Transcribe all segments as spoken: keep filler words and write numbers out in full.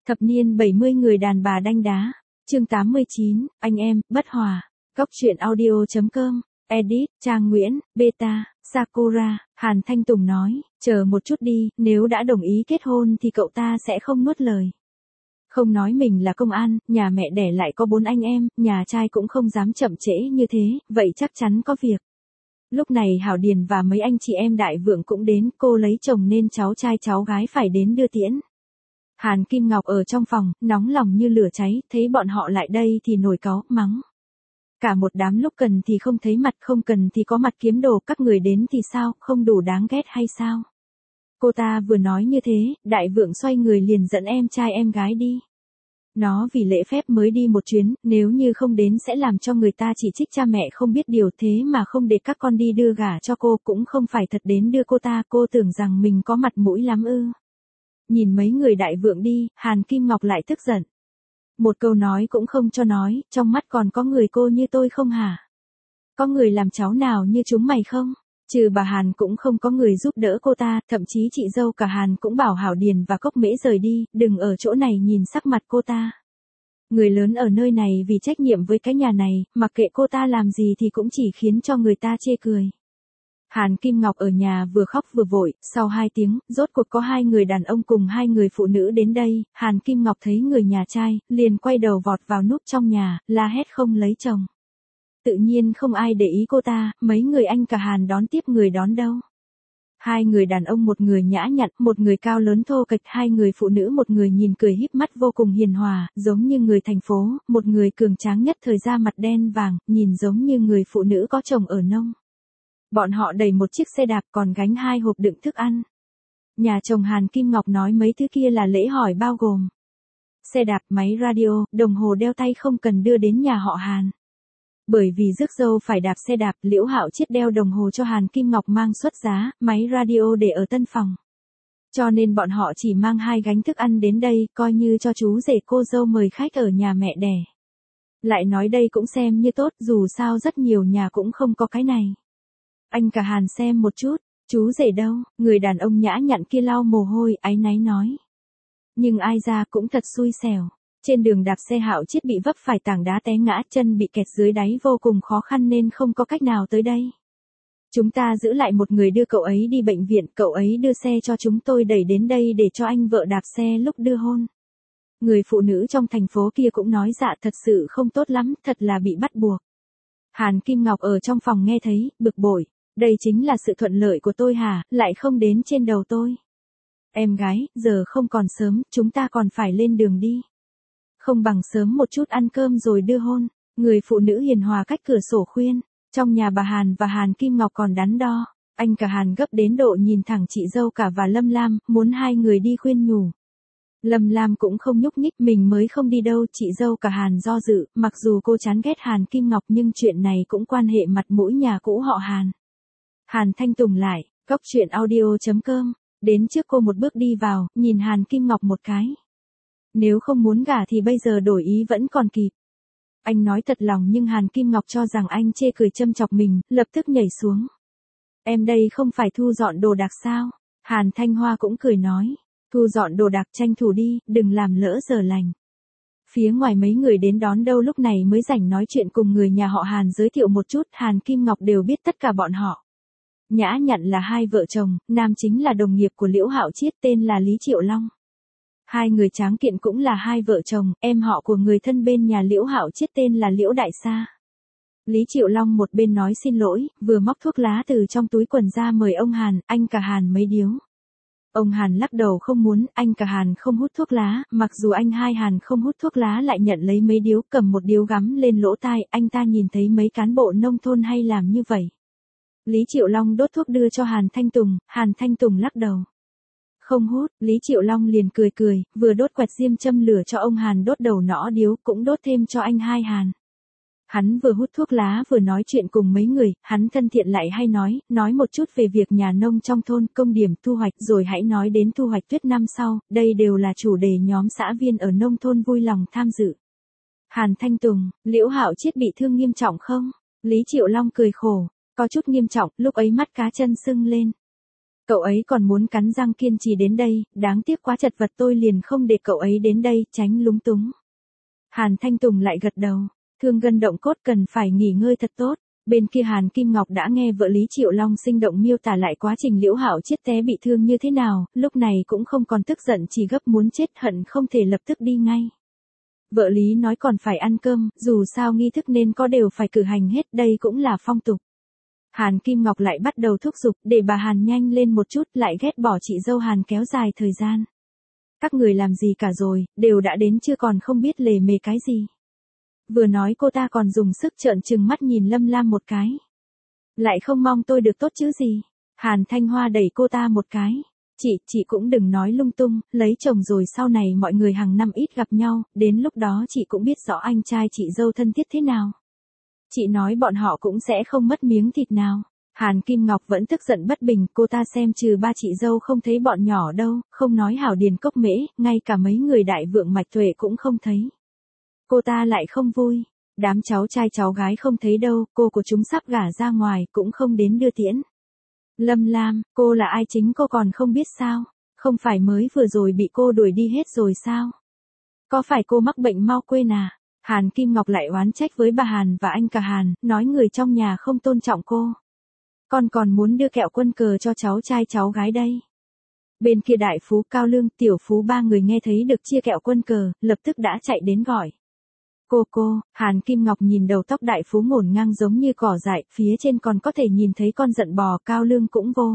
Thập niên bảy mươi người đàn bà đanh đá. Chương tám mươi chín, anh em, bất hòa. Góc truyện audio.com. Edit, Trang Nguyễn, Beta, Sakura. Hàn Thanh Tùng nói, chờ một chút đi, nếu đã đồng ý kết hôn thì cậu ta sẽ không nuốt lời. Không nói mình là công an, nhà mẹ đẻ lại có bốn anh em, nhà trai cũng không dám chậm trễ như thế, vậy chắc chắn có việc. Lúc này Hảo Điền và mấy anh chị em Đại Vượng cũng đến, cô lấy chồng nên cháu trai cháu gái phải đến đưa tiễn. Hàn Kim Ngọc ở trong phòng, nóng lòng như lửa cháy, thấy bọn họ lại đây thì nổi cáu, mắng. Cả một đám lúc cần thì không thấy mặt, không cần thì có mặt kiếm đồ, các người đến thì sao, không đủ đáng ghét hay sao? Cô ta vừa nói như thế, Đại Vượng xoay người liền dẫn em trai em gái đi. Nó vì lễ phép mới đi một chuyến, nếu như không đến sẽ làm cho người ta chỉ trích cha mẹ không biết điều, thế mà không để các con đi đưa gả cho cô, cũng không phải thật đến đưa cô ta, cô tưởng rằng mình có mặt mũi lắm ư. Nhìn mấy người Đại Vượng đi, Hàn Kim Ngọc lại tức giận. Một câu nói cũng không cho nói, trong mắt còn có người cô như tôi không hả? Có người làm cháu nào như chúng mày không? Trừ bà Hàn cũng không có người giúp đỡ cô ta, thậm chí chị dâu cả Hàn cũng bảo Hảo Điền và Cốc Mễ rời đi, đừng ở chỗ này nhìn sắc mặt cô ta. Người lớn ở nơi này vì trách nhiệm với cái nhà này, mặc kệ cô ta làm gì thì cũng chỉ khiến cho người ta chê cười. Hàn Kim Ngọc ở nhà vừa khóc vừa vội, sau hai tiếng, rốt cuộc có hai người đàn ông cùng hai người phụ nữ đến đây, Hàn Kim Ngọc thấy người nhà trai, liền quay đầu vọt vào núp trong nhà, la hét không lấy chồng. Tự nhiên không ai để ý cô ta, mấy người anh cả Hàn đón tiếp người đón đâu. Hai người đàn ông một người nhã nhặn, một người cao lớn thô kệch, hai người phụ nữ một người nhìn cười híp mắt vô cùng hiền hòa, giống như người thành phố, một người cường tráng nhất thời da mặt đen vàng, nhìn giống như người phụ nữ có chồng ở nông. Bọn họ đẩy một chiếc xe đạp còn gánh hai hộp đựng thức ăn. Nhà chồng Hàn Kim Ngọc nói mấy thứ kia là lễ hỏi bao gồm xe đạp, máy radio, đồng hồ đeo tay không cần đưa đến nhà họ Hàn. Bởi vì rước dâu phải đạp xe đạp, Liễu Hạo Chiết đeo đồng hồ cho Hàn Kim Ngọc mang xuất giá, máy radio để ở tân phòng. Cho nên bọn họ chỉ mang hai gánh thức ăn đến đây, coi như cho chú rể cô dâu mời khách ở nhà mẹ đẻ. Lại nói đây cũng xem như tốt, dù sao rất nhiều nhà cũng không có cái này. Anh cả Hàn xem một chút, chú rể đâu, người đàn ông nhã nhặn kia lau mồ hôi, áy náy nói. Nhưng ai ra cũng thật xui xẻo. Trên đường đạp xe Hạo Chiết bị vấp phải tảng đá té ngã, chân bị kẹt dưới đáy vô cùng khó khăn nên không có cách nào tới đây. Chúng ta giữ lại một người đưa cậu ấy đi bệnh viện, cậu ấy đưa xe cho chúng tôi đẩy đến đây để cho anh vợ đạp xe lúc đưa hôn. Người phụ nữ trong thành phố kia cũng nói dạ thật sự không tốt lắm, thật là bị bắt buộc. Hàn Kim Ngọc ở trong phòng nghe thấy, bực bội. Đây chính là sự thuận lợi của tôi hả, lại không đến trên đầu tôi. Em gái, giờ không còn sớm, chúng ta còn phải lên đường đi. Không bằng sớm một chút ăn cơm rồi đưa hôn. Người phụ nữ hiền hòa cách cửa sổ khuyên. Trong nhà bà Hàn và Hàn Kim Ngọc còn đắn đo. Anh cả Hàn gấp đến độ nhìn thẳng chị dâu cả và Lâm Lam, muốn hai người đi khuyên nhủ. Lâm Lam cũng không nhúc nhích, mình mới không đi đâu, chị dâu cả Hàn do dự, mặc dù cô chán ghét Hàn Kim Ngọc nhưng chuyện này cũng quan hệ mặt mũi nhà cũ họ Hàn. Hàn Thanh Tùng lại, góc truyện audio.com, đến trước cô một bước đi vào, nhìn Hàn Kim Ngọc một cái. Nếu không muốn gả thì bây giờ đổi ý vẫn còn kịp. Anh nói thật lòng nhưng Hàn Kim Ngọc cho rằng anh chê cười châm chọc mình, lập tức nhảy xuống. Em đây không phải thu dọn đồ đạc sao? Hàn Thanh Hoa cũng cười nói. Thu dọn đồ đạc tranh thủ đi, đừng làm lỡ giờ lành. Phía ngoài mấy người đến đón đâu lúc này mới rảnh nói chuyện cùng người nhà họ Hàn giới thiệu một chút, Hàn Kim Ngọc đều biết tất cả bọn họ. Nhã nhặn là hai vợ chồng, nam chính là đồng nghiệp của Liễu Hạo Chiết tên là Lý Triệu Long. Hai người tráng kiện cũng là hai vợ chồng, em họ của người thân bên nhà Liễu Hạo Chiết tên là Liễu Đại Sa. Lý Triệu Long một bên nói xin lỗi, vừa móc thuốc lá từ trong túi quần ra mời ông Hàn, anh cả Hàn mấy điếu. Ông Hàn lắc đầu không muốn, anh cả Hàn không hút thuốc lá, mặc dù anh hai Hàn không hút thuốc lá lại nhận lấy mấy điếu, cầm một điếu gắm lên lỗ tai, anh ta nhìn thấy mấy cán bộ nông thôn hay làm như vậy. Lý Triệu Long đốt thuốc đưa cho Hàn Thanh Tùng, Hàn Thanh Tùng lắc đầu. Không hút, Lý Triệu Long liền cười cười, vừa đốt quẹt diêm châm lửa cho ông Hàn đốt đầu nõ điếu, cũng đốt thêm cho anh hai Hàn. Hắn vừa hút thuốc lá vừa nói chuyện cùng mấy người, hắn thân thiện lại hay nói, nói một chút về việc nhà nông trong thôn, công điểm thu hoạch, rồi hãy nói đến thu hoạch tuyết năm sau, đây đều là chủ đề nhóm xã viên ở nông thôn vui lòng tham dự. Hàn Thanh Tùng, Liễu Hạo Chiết bị thương nghiêm trọng không? Lý Triệu Long cười khổ, có chút nghiêm trọng, lúc ấy mắt cá chân sưng lên. Cậu ấy còn muốn cắn răng kiên trì đến đây, đáng tiếc quá chật vật tôi liền không để cậu ấy đến đây, tránh lúng túng. Hàn Thanh Tùng lại gật đầu, thương gân động cốt cần phải nghỉ ngơi thật tốt. Bên kia Hàn Kim Ngọc đã nghe vợ Lý Triệu Long sinh động miêu tả lại quá trình Liễu Hạo Chiết té bị thương như thế nào, lúc này cũng không còn tức giận, chỉ gấp muốn chết, hận không thể lập tức đi ngay. Vợ Lý nói còn phải ăn cơm, dù sao nghi thức nên có đều phải cử hành hết, đây cũng là phong tục. Hàn Kim Ngọc lại bắt đầu thúc giục để bà Hàn nhanh lên một chút, lại ghét bỏ chị dâu Hàn kéo dài thời gian. Các người làm gì cả rồi, đều đã đến chưa còn không biết lề mề cái gì. Vừa nói cô ta còn dùng sức trợn trừng mắt nhìn Lâm Lam một cái. Lại không mong tôi được tốt chứ gì. Hàn Thanh Hoa đẩy cô ta một cái. Chị, chị cũng đừng nói lung tung, lấy chồng rồi sau này mọi người hàng năm ít gặp nhau, đến lúc đó chị cũng biết rõ anh trai chị dâu thân thiết thế nào. Chị nói bọn họ cũng sẽ không mất miếng thịt nào. Hàn Kim Ngọc vẫn tức giận bất bình, cô ta xem trừ ba chị dâu không thấy bọn nhỏ đâu, không nói Hảo Điền Cốc Mễ, ngay cả mấy người đại vượng Mạch Tuệ cũng không thấy. Cô ta lại không vui, đám cháu trai cháu gái không thấy đâu, cô của chúng sắp gả ra ngoài cũng không đến đưa tiễn. Lâm Lam, cô là ai chính cô còn không biết sao, không phải mới vừa rồi bị cô đuổi đi hết rồi sao? Có phải cô mắc bệnh mau quên à? Hàn Kim Ngọc lại oán trách với bà Hàn và anh cả Hàn, nói người trong nhà không tôn trọng cô. Con còn muốn đưa kẹo quân cờ cho cháu trai cháu gái đây. Bên kia Đại Phú, Cao Lương, Tiểu Phú ba người nghe thấy được chia kẹo quân cờ, lập tức đã chạy đến gọi. Cô cô, Hàn Kim Ngọc nhìn đầu tóc Đại Phú ngổn ngang giống như cỏ dại, phía trên còn có thể nhìn thấy con giận bò, Cao Lương cũng vô.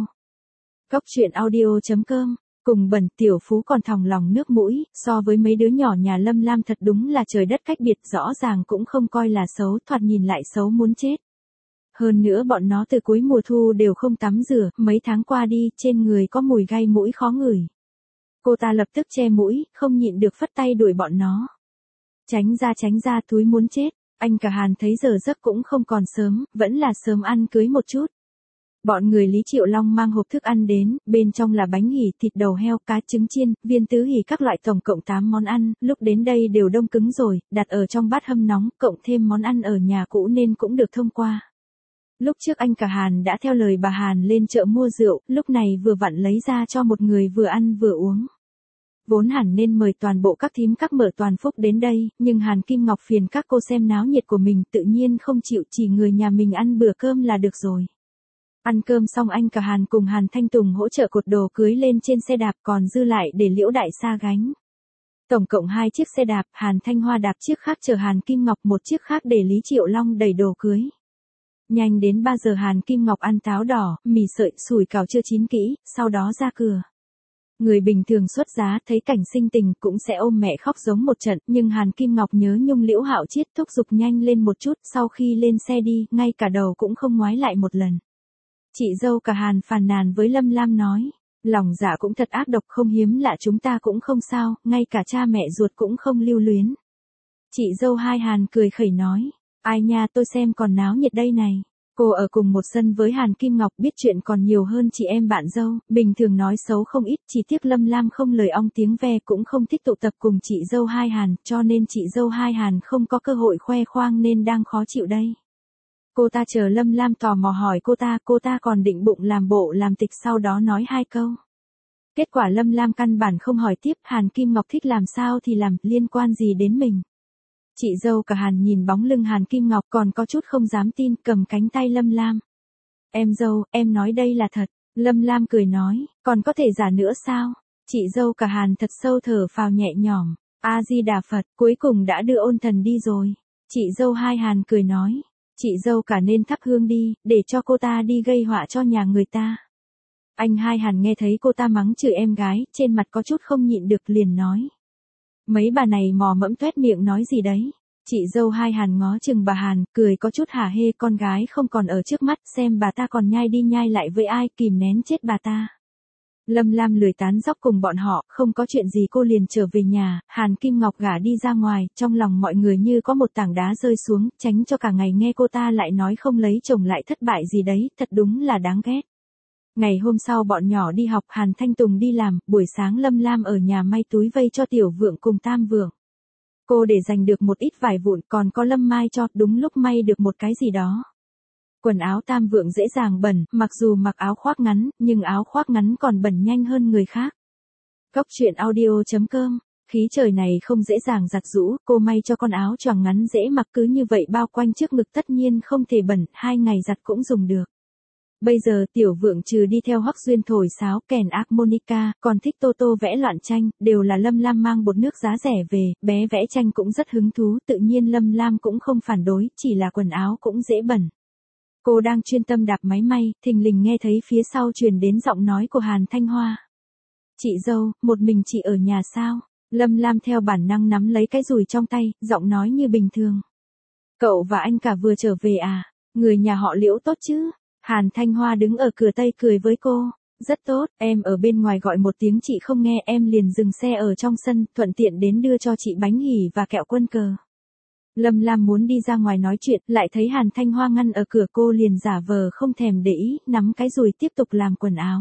Cốc truyện audio chấm com, cùng bẩn Tiểu Phú còn thòng lòng nước mũi, so với mấy đứa nhỏ nhà Lâm Lam thật đúng là trời đất cách biệt, rõ ràng cũng không coi là xấu, thoạt nhìn lại xấu muốn chết. Hơn nữa bọn nó từ cuối mùa thu đều không tắm rửa, mấy tháng qua đi, trên người có mùi gai mũi khó ngửi. Cô ta lập tức che mũi, không nhịn được phất tay đuổi bọn nó. Tránh ra tránh ra, túi muốn chết. Anh cả Hàn thấy giờ giấc cũng không còn sớm, vẫn là sớm ăn cưới một chút. Bọn người Lý Triệu Long mang hộp thức ăn đến, bên trong là bánh hỉ, thịt đầu heo, cá trứng chiên, viên tứ hỉ, các loại tổng cộng tám món ăn, lúc đến đây đều đông cứng rồi, đặt ở trong bát hâm nóng, cộng thêm món ăn ở nhà cũ nên cũng được thông qua. Lúc trước anh cả Hàn đã theo lời bà Hàn lên chợ mua rượu, lúc này vừa vặn lấy ra cho một người vừa ăn vừa uống. Vốn hẳn nên mời toàn bộ các thím các mở toàn phúc đến đây, nhưng Hàn Kim Ngọc phiền các cô xem náo nhiệt của mình, tự nhiên không chịu, chỉ người nhà mình ăn bữa cơm là được rồi. Ăn cơm xong anh cả Hàn cùng Hàn Thanh Tùng hỗ trợ cột đồ cưới lên trên xe đạp, còn dư lại để Liễu Đại Sa gánh. Tổng cộng hai chiếc xe đạp, Hàn Thanh Hoa đạp chiếc khác chở Hàn Kim Ngọc, một chiếc khác để Lý Triệu Long đẩy đồ cưới. Nhanh đến ba giờ Hàn Kim Ngọc ăn táo đỏ, mì sợi, sủi cảo chưa chín kỹ, sau đó ra cửa. Người bình thường xuất giá thấy cảnh sinh tình cũng sẽ ôm mẹ khóc giống một trận, nhưng Hàn Kim Ngọc nhớ nhung Liễu Hạo Chiết, thúc giục nhanh lên một chút, sau khi lên xe đi, ngay cả đầu cũng không ngoái lại một lần. Chị dâu cả Hàn phàn nàn với Lâm Lam nói, lòng dạ cũng thật ác độc, không hiếm lạ chúng ta cũng không sao, ngay cả cha mẹ ruột cũng không lưu luyến. Chị dâu hai Hàn cười khẩy nói, ai nha, tôi xem còn náo nhiệt đây này. Cô ở cùng một sân với Hàn Kim Ngọc, biết chuyện còn nhiều hơn chị em bạn dâu, bình thường nói xấu không ít, chỉ tiếc Lâm Lam không lời ong tiếng ve, cũng không thích tụ tập cùng chị dâu hai Hàn, cho nên chị dâu hai Hàn không có cơ hội khoe khoang nên đang khó chịu đây. Cô ta chờ Lâm Lam tò mò hỏi cô ta, cô ta còn định bụng làm bộ làm tịch sau đó nói hai câu. Kết quả Lâm Lam căn bản không hỏi tiếp, Hàn Kim Ngọc thích làm sao thì làm, liên quan gì đến mình. Chị dâu cả Hàn nhìn bóng lưng Hàn Kim Ngọc còn có chút không dám tin, cầm cánh tay Lâm Lam. Em dâu, em nói đây là thật. Lâm Lam cười nói, còn có thể giả nữa sao? Chị dâu cả Hàn thật sâu thở phào nhẹ nhõm. A-di-đà Phật, cuối cùng đã đưa ôn thần đi rồi. Chị dâu hai Hàn cười nói, chị dâu cả nên thắp hương đi, để cho cô ta đi gây họa cho nhà người ta. Anh hai Hàn nghe thấy cô ta mắng chửi em gái, trên mặt có chút không nhịn được liền nói. Mấy bà này mò mẫm tuét miệng nói gì đấy. Chị dâu hai Hàn ngó chừng bà Hàn, cười có chút hả hê, con gái không còn ở trước mắt, xem bà ta còn nhai đi nhai lại với ai, kìm nén chết bà ta. Lâm Lam lười tán dóc cùng bọn họ, không có chuyện gì cô liền trở về nhà, Hàn Kim Ngọc gả đi ra ngoài, trong lòng mọi người như có một tảng đá rơi xuống, tránh cho cả ngày nghe cô ta lại nói không lấy chồng lại thất bại gì đấy, thật đúng là đáng ghét. Ngày hôm sau bọn nhỏ đi học, Hàn Thanh Tùng đi làm, buổi sáng Lâm Lam ở nhà may túi vây cho Tiểu Vượng cùng Tam Vượng. Cô để dành được một ít vải vụn, còn có Lâm Mai cho, đúng lúc may được một cái gì đó. Quần áo tam vượng dễ dàng bẩn, mặc dù mặc áo khoác ngắn, nhưng áo khoác ngắn còn bẩn nhanh hơn người khác. Cóc truyện audio chấm com. Khí trời này không dễ dàng giặt giũ, cô may cho con áo choàng ngắn dễ mặc cứ như vậy bao quanh trước ngực tất nhiên không thể bẩn, hai ngày giặt cũng dùng được. Bây giờ tiểu vượng trừ đi theo Hoắc Duyên thổi sáo kèn harmonica, còn thích tô tô vẽ loạn tranh, đều là Lâm Lam mang bột nước giá rẻ về, bé vẽ tranh cũng rất hứng thú, tự nhiên Lâm Lam cũng không phản đối, chỉ là quần áo cũng dễ bẩn. Cô đang chuyên tâm đạp máy may, thình lình nghe thấy phía sau truyền đến giọng nói của Hàn Thanh Hoa. Chị dâu, một mình chị ở nhà sao? Lâm Lam theo bản năng nắm lấy cái dùi trong tay, giọng nói như bình thường. Cậu và anh cả vừa trở về à? Người nhà họ Liễu tốt chứ? Hàn Thanh Hoa đứng ở cửa tây cười với cô. Rất tốt, em ở bên ngoài gọi một tiếng chị không nghe, em liền dừng xe ở trong sân, thuận tiện đến đưa cho chị bánh hỉ và kẹo quân cờ. Lâm Lam muốn đi ra ngoài nói chuyện, lại thấy Hàn Thanh Hoa ngăn ở cửa, cô liền giả vờ không thèm để ý, nắm cái dùi tiếp tục làm quần áo.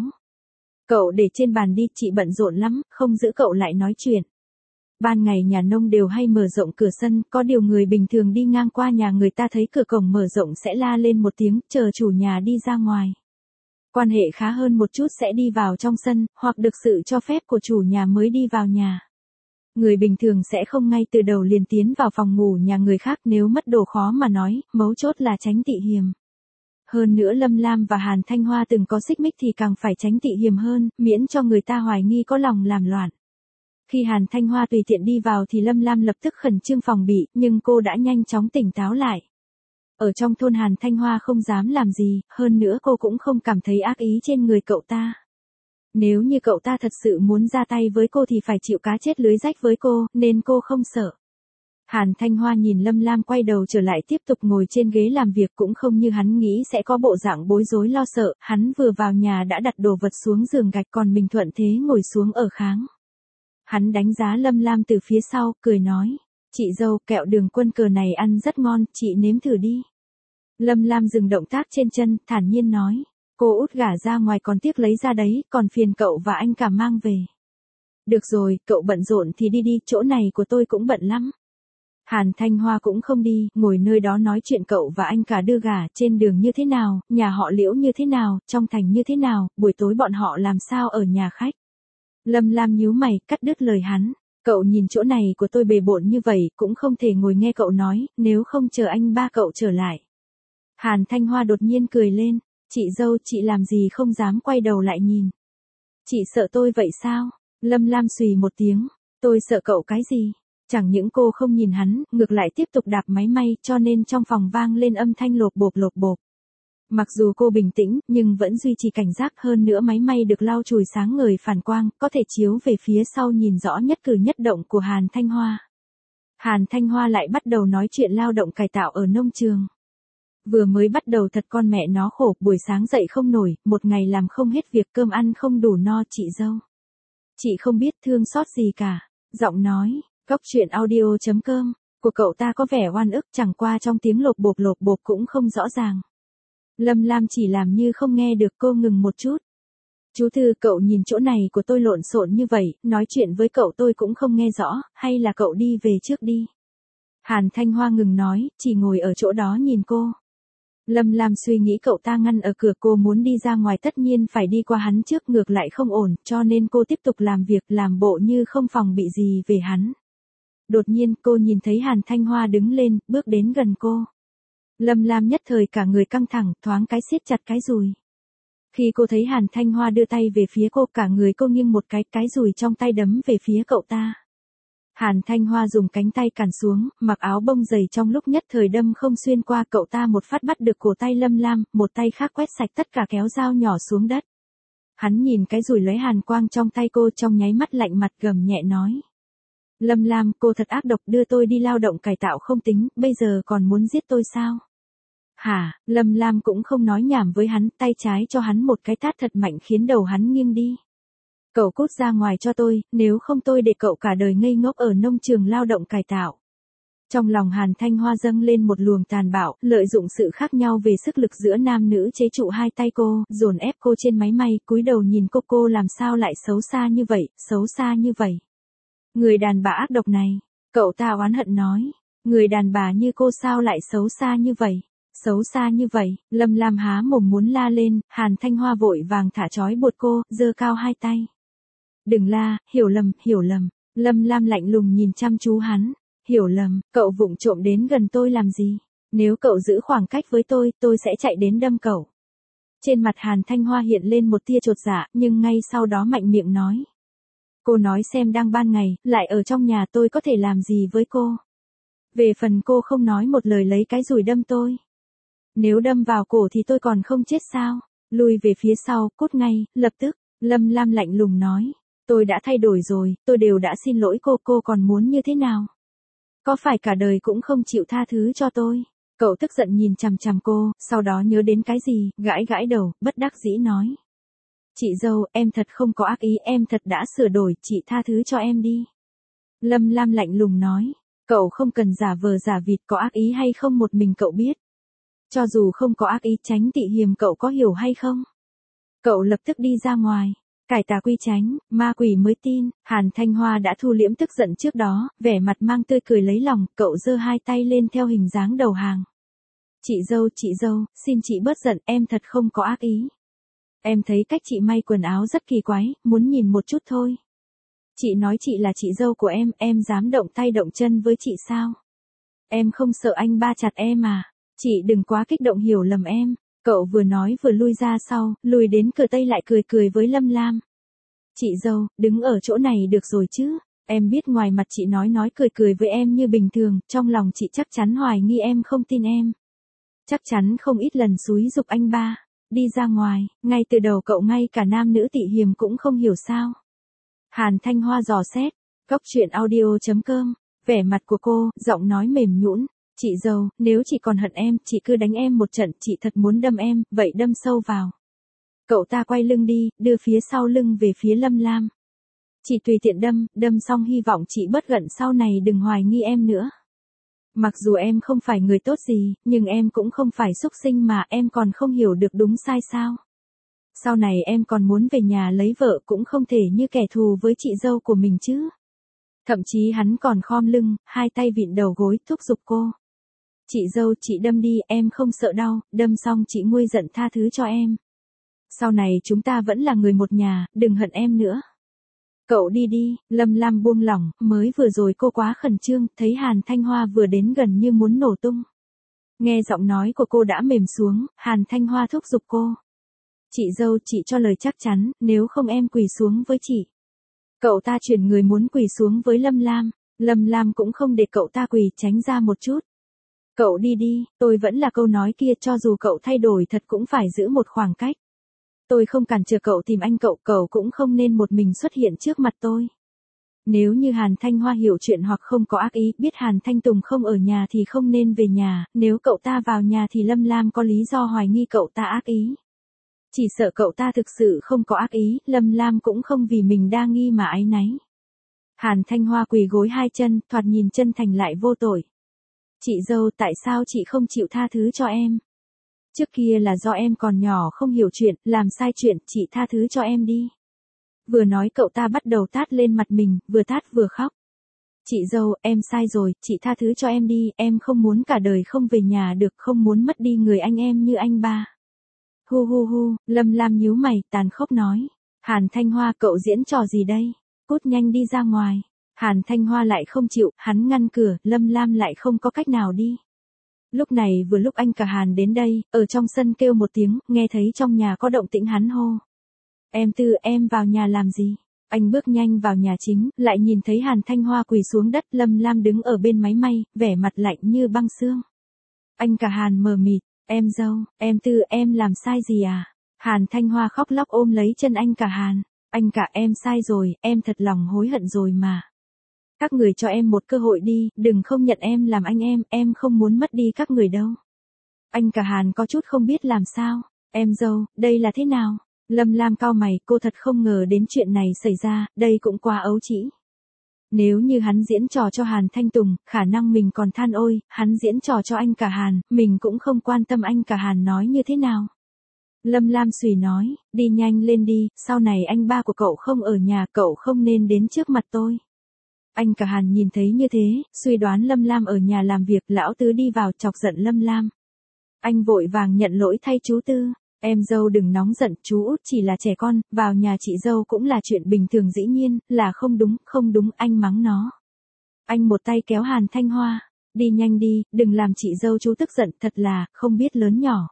Cậu để trên bàn đi, chị bận rộn lắm, không giữ cậu lại nói chuyện. Ban ngày nhà nông đều hay mở rộng cửa sân, có điều người bình thường đi ngang qua nhà người ta thấy cửa cổng mở rộng sẽ la lên một tiếng, chờ chủ nhà đi ra ngoài. Quan hệ khá hơn một chút sẽ đi vào trong sân, hoặc được sự cho phép của chủ nhà mới đi vào nhà. Người bình thường sẽ không ngay từ đầu liền tiến vào phòng ngủ nhà người khác, nếu mất đồ khó mà nói, mấu chốt là tránh tị hiềm. Hơn nữa Lâm Lam và Hàn Thanh Hoa từng có xích mích thì càng phải tránh tị hiềm hơn, miễn cho người ta hoài nghi có lòng làm loạn. Khi Hàn Thanh Hoa tùy tiện đi vào thì Lâm Lam lập tức khẩn trương phòng bị, nhưng cô đã nhanh chóng tỉnh táo lại. Ở trong thôn Hàn Thanh Hoa không dám làm gì, hơn nữa cô cũng không cảm thấy ác ý trên người cậu ta. Nếu như cậu ta thật sự muốn ra tay với cô thì phải chịu cá chết lưới rách với cô, nên cô không sợ. Hàn Thanh Hoa nhìn Lâm Lam quay đầu trở lại tiếp tục ngồi trên ghế làm việc, cũng không như hắn nghĩ sẽ có bộ dạng bối rối lo sợ, hắn vừa vào nhà đã đặt đồ vật xuống giường gạch, còn mình thuận thế ngồi xuống ở kháng. Hắn đánh giá Lâm Lam từ phía sau, cười nói, chị dâu, kẹo đường quân cờ này ăn rất ngon, chị nếm thử đi. Lâm Lam dừng động tác trên chân, thản nhiên nói, cô út gả ra ngoài còn tiếc lấy ra đấy, còn phiền cậu và anh cả mang về. Được rồi, cậu bận rộn thì đi đi, chỗ này của tôi cũng bận lắm. Hàn Thanh Hoa cũng không đi, ngồi nơi đó nói chuyện cậu và anh cả đưa gả, trên đường như thế nào, nhà họ Liễu như thế nào, trong thành như thế nào, buổi tối bọn họ làm sao ở nhà khách. Lâm Lam nhíu mày, cắt đứt lời hắn. Cậu nhìn chỗ này của tôi bề bộn như vậy, cũng không thể ngồi nghe cậu nói, nếu không chờ anh ba cậu trở lại. Hàn Thanh Hoa đột nhiên cười lên, chị dâu, chị làm gì không dám quay đầu lại nhìn. Chị sợ tôi vậy sao? Lâm Lam xùy một tiếng, tôi sợ cậu cái gì? Chẳng những cô không nhìn hắn, ngược lại tiếp tục đạp máy may, cho nên trong phòng vang lên âm thanh lộp bộp lộp bộp. Mặc dù cô bình tĩnh, nhưng vẫn duy trì cảnh giác, hơn nữa máy may được lau chùi sáng ngời phản quang, có thể chiếu về phía sau nhìn rõ nhất cử nhất động của Hàn Thanh Hoa. Hàn Thanh Hoa lại bắt đầu nói chuyện lao động cải tạo ở nông trường. Vừa mới bắt đầu thật con mẹ nó khổ, buổi sáng dậy không nổi, một ngày làm không hết việc, cơm ăn không đủ no, chị dâu. Chị không biết thương xót gì cả. Giọng nói, cóc truyện audio chấm com, của cậu ta có vẻ oan ức, chẳng qua trong tiếng lộp bộp lộp bộp cũng không rõ ràng. Lâm Lam chỉ làm như không nghe được, cô ngừng một chút. Chú Thư, cậu nhìn chỗ này của tôi lộn xộn như vậy, nói chuyện với cậu tôi cũng không nghe rõ, hay là cậu đi về trước đi. Hàn Thanh Hoa ngừng nói, chỉ ngồi ở chỗ đó nhìn cô. Lâm Lam suy nghĩ cậu ta ngăn ở cửa, cô muốn đi ra ngoài tất nhiên phải đi qua hắn trước, ngược lại không ổn, cho nên cô tiếp tục làm việc, làm bộ như không phòng bị gì về hắn. Đột nhiên cô nhìn thấy Hàn Thanh Hoa đứng lên, bước đến gần cô. Lâm Lam nhất thời cả người căng thẳng, thoáng cái siết chặt cái dùi. Khi cô thấy Hàn Thanh Hoa đưa tay về phía cô, cả người cô nghiêng một cái, cái dùi trong tay đấm về phía cậu ta. Hàn Thanh Hoa dùng cánh tay cản xuống, mặc áo bông dày, trong lúc nhất thời đâm không xuyên qua, cậu ta một phát bắt được cổ tay Lâm Lam, một tay khác quét sạch tất cả, kéo dao nhỏ xuống đất. Hắn nhìn cái dùi lấy hàn quang trong tay cô, trong nháy mắt lạnh mặt gầm nhẹ nói. Lâm Lam, cô thật ác độc, đưa tôi đi lao động cải tạo không tính, bây giờ còn muốn giết tôi sao? Hả? Lâm Lam cũng không nói nhảm với hắn, tay trái cho hắn một cái tát thật mạnh khiến đầu hắn nghiêng đi. Cậu cút ra ngoài cho tôi, nếu không tôi để cậu cả đời ngây ngốc ở nông trường lao động cải tạo. Trong lòng Hàn Thanh Hoa dâng lên một luồng tàn bạo, lợi dụng sự khác nhau về sức lực giữa nam nữ chế trụ hai tay cô, dồn ép cô trên máy may, cúi đầu nhìn cô, cô làm sao lại xấu xa như vậy, xấu xa như vậy. Người đàn bà ác độc này, cậu ta oán hận nói, người đàn bà như cô sao lại xấu xa như vậy. Xấu xa như vậy, Lâm Lam há mồm muốn la lên, Hàn Thanh Hoa vội vàng thả trói buộc cô, giơ cao hai tay. Đừng la, hiểu lầm, hiểu lầm. Lâm Lam lạnh lùng nhìn chăm chú hắn. Hiểu lầm, cậu vụng trộm đến gần tôi làm gì? Nếu cậu giữ khoảng cách với tôi, tôi sẽ chạy đến đâm cậu. Trên mặt Hàn Thanh Hoa hiện lên một tia chột dạ, nhưng ngay sau đó mạnh miệng nói. Cô nói xem đang ban ngày, lại ở trong nhà tôi có thể làm gì với cô? Về phần cô không nói một lời lấy cái dùi đâm tôi. Nếu đâm vào cổ thì tôi còn không chết sao? Lùi về phía sau, cút ngay, lập tức. Lâm Lam lạnh lùng nói. Tôi đã thay đổi rồi, tôi đều đã xin lỗi cô, cô còn muốn như thế nào? Có phải cả đời cũng không chịu tha thứ cho tôi? Cậu tức giận nhìn chằm chằm cô, sau đó nhớ đến cái gì, gãi gãi đầu, bất đắc dĩ nói. Chị dâu, em thật không có ác ý, em thật đã sửa đổi, chị tha thứ cho em đi. Lâm Lam lạnh lùng nói. Cậu không cần giả vờ giả vịt, có ác ý hay không một mình cậu biết. Cho dù không có ác ý, Tránh Tị Hiềm cậu có hiểu hay không? Cậu lập tức đi ra ngoài. Cải tà quy tránh, ma quỷ mới tin. Hàn Thanh Hoa đã thu liễm tức giận trước đó, vẻ mặt mang tươi cười lấy lòng, cậu giơ hai tay lên theo hình dáng đầu hàng. Chị dâu, chị dâu, xin chị bớt giận, em thật không có ác ý. Em thấy cách chị may quần áo rất kỳ quái, muốn nhìn một chút thôi. Chị nói chị là chị dâu của em, em dám động tay động chân với chị sao? Em không sợ anh ba chặt em à? Chị đừng quá kích động hiểu lầm em. Cậu vừa nói vừa lui ra sau, lùi đến cửa tây lại cười cười với Lâm Lam. Chị dâu, đứng ở chỗ này được rồi chứ? Em biết ngoài mặt chị nói nói cười cười với em như bình thường, trong lòng chị chắc chắn hoài nghi em không tin em. Chắc chắn không ít lần xúi giục anh ba. Đi ra ngoài, ngay từ đầu cậu ngay cả nam nữ tị hiềm cũng không hiểu sao. Hàn Thanh Hoa dò xét, Cóc truyện audio chấm com, vẻ mặt của cô, giọng nói mềm nhũn. Chị dâu, nếu chị còn hận em, chị cứ đánh em một trận, chị thật muốn đâm em, vậy đâm sâu vào. Cậu ta quay lưng đi, đưa phía sau lưng về phía Lâm Lam. Chị tùy tiện đâm, đâm xong hy vọng chị bớt giận sau này đừng hoài nghi em nữa. Mặc dù em không phải người tốt gì, nhưng em cũng không phải súc sinh mà em còn không hiểu được đúng sai sao. Sau này em còn muốn về nhà lấy vợ cũng không thể như kẻ thù với chị dâu của mình chứ. Thậm chí hắn còn khom lưng, hai tay vịn đầu gối thúc giục cô. Chị dâu, chị đâm đi, em không sợ đau, đâm xong chị nguôi giận tha thứ cho em. Sau này chúng ta vẫn là người một nhà, đừng hận em nữa. Cậu đi đi, Lâm Lam buông lỏng, mới vừa rồi cô quá khẩn trương, thấy Hàn Thanh Hoa vừa đến gần như muốn nổ tung. Nghe giọng nói của cô đã mềm xuống, Hàn Thanh Hoa thúc giục cô. Chị dâu, chị cho lời chắc chắn, nếu không em quỳ xuống với chị. Cậu ta chuyển người muốn quỳ xuống với Lâm Lam, Lâm Lam cũng không để cậu ta quỳ, tránh ra một chút. Cậu đi đi, tôi vẫn là câu nói kia, cho dù cậu thay đổi thật cũng phải giữ một khoảng cách. Tôi không cản trở cậu tìm anh cậu, cậu cũng không nên một mình xuất hiện trước mặt tôi. Nếu như Hàn Thanh Hoa hiểu chuyện hoặc không có ác ý, biết Hàn Thanh Tùng không ở nhà thì không nên về nhà, nếu cậu ta vào nhà thì Lâm Lam có lý do hoài nghi cậu ta ác ý. Chỉ sợ cậu ta thực sự không có ác ý, Lâm Lam cũng không vì mình đa nghi mà áy náy. Hàn Thanh Hoa quỳ gối hai chân, thoạt nhìn chân thành lại vô tội. Chị dâu, tại sao chị không chịu tha thứ cho em? Trước kia là do em còn nhỏ không hiểu chuyện, làm sai chuyện, chị tha thứ cho em đi. Vừa nói cậu ta bắt đầu tát lên mặt mình, vừa tát vừa khóc. Chị dâu, em sai rồi, chị tha thứ cho em đi, em không muốn cả đời không về nhà được, không muốn mất đi người anh em như anh ba. Hu hu hu, Lâm Lam nhíu mày, tàn khốc nói. Hàn Thanh Hoa, cậu diễn trò gì đây? Cút nhanh đi ra ngoài. Hàn Thanh Hoa lại không chịu, hắn ngăn cửa, Lâm Lam lại không có cách nào đi. Lúc này vừa lúc anh cả Hàn đến đây, ở trong sân kêu một tiếng, nghe thấy trong nhà có động tĩnh hắn hô. Em Tư, em vào nhà làm gì? Anh bước nhanh vào nhà chính, lại nhìn thấy Hàn Thanh Hoa quỳ xuống đất, Lâm Lam đứng ở bên máy may, vẻ mặt lạnh như băng xương. Anh cả Hàn mờ mịt, em dâu, em Tư, em làm sai gì à? Hàn Thanh Hoa khóc lóc ôm lấy chân anh cả Hàn. Anh cả, em sai rồi, em thật lòng hối hận rồi mà. Các người cho em một cơ hội đi, đừng không nhận em làm anh em, em không muốn mất đi các người đâu. Anh cả Hàn có chút không biết làm sao. Em dâu, đây là thế nào? Lâm Lam cau mày, cô thật không ngờ đến chuyện này xảy ra, đây cũng quá ấu trĩ. Nếu như hắn diễn trò cho Hàn Thanh Tùng, khả năng mình còn than ôi, hắn diễn trò cho anh cả Hàn, mình cũng không quan tâm anh cả Hàn nói như thế nào. Lâm Lam xùy nói, đi nhanh lên đi, sau này anh ba của cậu không ở nhà, cậu không nên đến trước mặt tôi. Anh cả Hàn nhìn thấy như thế, suy đoán Lâm Lam ở nhà làm việc, lão tứ đi vào chọc giận Lâm Lam. Anh vội vàng nhận lỗi thay chú Tư. Em dâu đừng nóng giận, chú út chỉ là trẻ con, vào nhà chị dâu cũng là chuyện bình thường dĩ nhiên, là không đúng, không đúng, anh mắng nó. Anh một tay kéo Hàn Thanh Hoa. Đi nhanh đi, đừng làm chị dâu chú tức giận, thật là, không biết lớn nhỏ.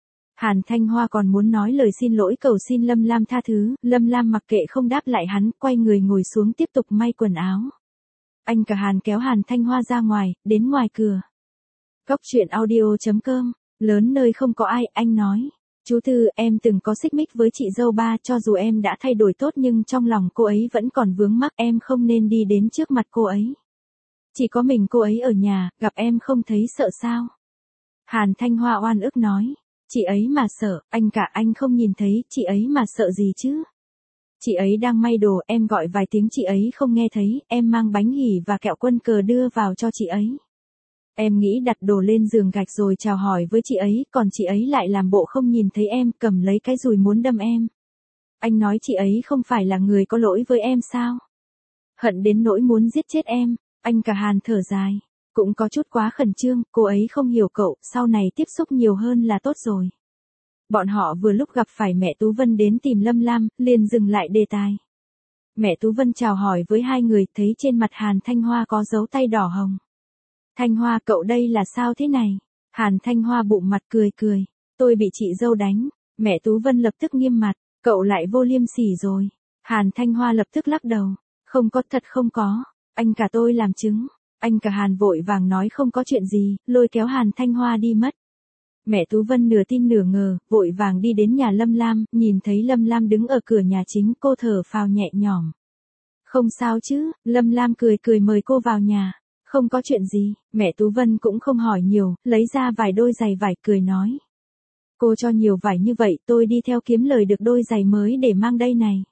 Hàn Thanh Hoa còn muốn nói lời xin lỗi cầu xin Lâm Lam tha thứ, Lâm Lam mặc kệ không đáp lại hắn, quay người ngồi xuống tiếp tục may quần áo. Anh cả Hàn kéo Hàn Thanh Hoa ra ngoài, đến ngoài cửa. Cốc truyện audio chấm com, lớn nơi không có ai, anh nói. Chú Tư, em từng có xích mích với chị dâu ba, cho dù em đã thay đổi tốt nhưng trong lòng cô ấy vẫn còn vướng mắc, em không nên đi đến trước mặt cô ấy. Chỉ có mình cô ấy ở nhà, gặp em không thấy sợ sao? Hàn Thanh Hoa oan ức nói. Chị ấy mà sợ, anh cả anh không nhìn thấy, chị ấy mà sợ gì chứ? Chị ấy đang may đồ, em gọi vài tiếng chị ấy không nghe thấy, em mang bánh hỉ và kẹo quân cờ đưa vào cho chị ấy. Em nghĩ đặt đồ lên giường gạch rồi chào hỏi với chị ấy, còn chị ấy lại làm bộ không nhìn thấy em, cầm lấy cái dùi muốn đâm em. Anh nói chị ấy không phải là người có lỗi với em sao? Hận đến nỗi muốn giết chết em, anh cả Hàn thở dài. Cũng có chút quá khẩn trương, cô ấy không hiểu cậu, sau này tiếp xúc nhiều hơn là tốt rồi. Bọn họ vừa lúc gặp phải mẹ Tú Vân đến tìm Lâm Lam, liền dừng lại đề tài. Mẹ Tú Vân chào hỏi với hai người, thấy trên mặt Hàn Thanh Hoa có dấu tay đỏ hồng. Thanh Hoa, cậu đây là sao thế này? Hàn Thanh Hoa bụng mặt cười cười. Tôi bị chị dâu đánh. Mẹ Tú Vân lập tức nghiêm mặt. Cậu lại vô liêm sỉ rồi. Hàn Thanh Hoa lập tức lắc đầu. Không có, thật không có. Anh cả tôi làm chứng. Anh cả Hàn vội vàng nói không có chuyện gì, lôi kéo Hàn Thanh Hoa đi mất. Mẹ Tú Vân nửa tin nửa ngờ, vội vàng đi đến nhà Lâm Lam, nhìn thấy Lâm Lam đứng ở cửa nhà chính, cô thở phào nhẹ nhõm. Không sao chứ, Lâm Lam cười cười mời cô vào nhà. Không có chuyện gì, mẹ Tú Vân cũng không hỏi nhiều, lấy ra vài đôi giày vải cười nói. Cô cho nhiều vải như vậy, tôi đi theo kiếm lời được đôi giày mới để mang đây này.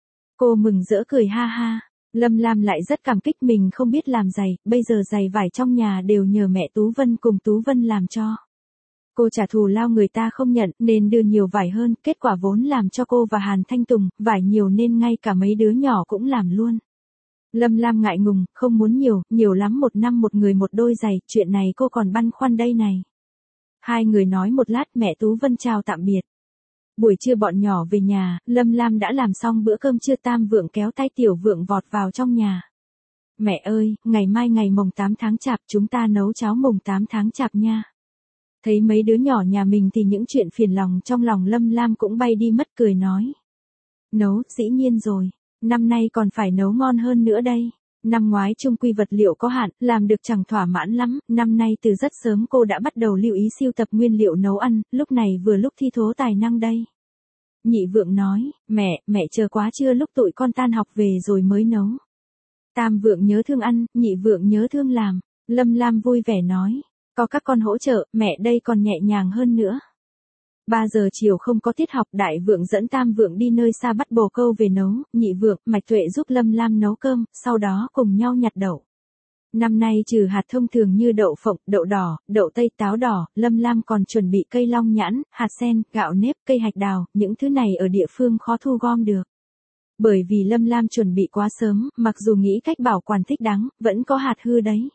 Cô mừng rỡ cười ha ha. Lâm Lam lại rất cảm kích mình không biết làm giày, bây giờ giày vải trong nhà đều nhờ mẹ Tú Vân cùng Tú Vân làm cho. Cô trả thù lao người ta không nhận nên đưa nhiều vải hơn, kết quả vốn làm cho cô và Hàn Thanh Tùng, vải nhiều nên ngay cả mấy đứa nhỏ cũng làm luôn. Lâm Lam ngại ngùng, không muốn nhiều, nhiều lắm một năm một người một đôi giày, chuyện này cô còn băn khoăn đây này. Hai người nói một lát, mẹ Tú Vân chào tạm biệt. Buổi trưa bọn nhỏ về nhà, Lâm Lam đã làm xong bữa cơm trưa, Tam Vượng kéo tay Tiểu Vượng vọt vào trong nhà. Mẹ ơi, ngày mai ngày mồng tám tháng chạp chúng ta nấu cháo mồng tám tháng chạp nha. Thấy mấy đứa nhỏ nhà mình thì những chuyện phiền lòng trong lòng Lâm Lam cũng bay đi mất, cười nói. Nấu, dĩ nhiên rồi, năm nay còn phải nấu ngon hơn nữa đây. Năm ngoái chung quy vật liệu có hạn, làm được chẳng thỏa mãn lắm, năm nay từ rất sớm cô đã bắt đầu lưu ý sưu tập nguyên liệu nấu ăn, lúc này vừa lúc thi thố tài năng đây. Nhị Vượng nói, mẹ, mẹ chờ quá trưa lúc tụi con tan học về rồi mới nấu. Tam Vượng nhớ thương ăn, Nhị Vượng nhớ thương làm, Lâm Lam vui vẻ nói, có các con hỗ trợ, mẹ đây còn nhẹ nhàng hơn nữa. Ba giờ chiều không có tiết học, Đại Vượng dẫn Tam Vượng đi nơi xa bắt bồ câu về nấu, Nhị Vượng, Mạch Tuệ giúp Lâm Lam nấu cơm, sau đó cùng nhau nhặt đậu. Năm nay trừ hạt thông thường như đậu phộng, đậu đỏ, đậu tây, táo đỏ, Lâm Lam còn chuẩn bị cây long nhãn, hạt sen, gạo nếp, cây hạch đào, những thứ này ở địa phương khó thu gom được. Bởi vì Lâm Lam chuẩn bị quá sớm, mặc dù nghĩ cách bảo quản thích đáng, vẫn có hạt hư đấy.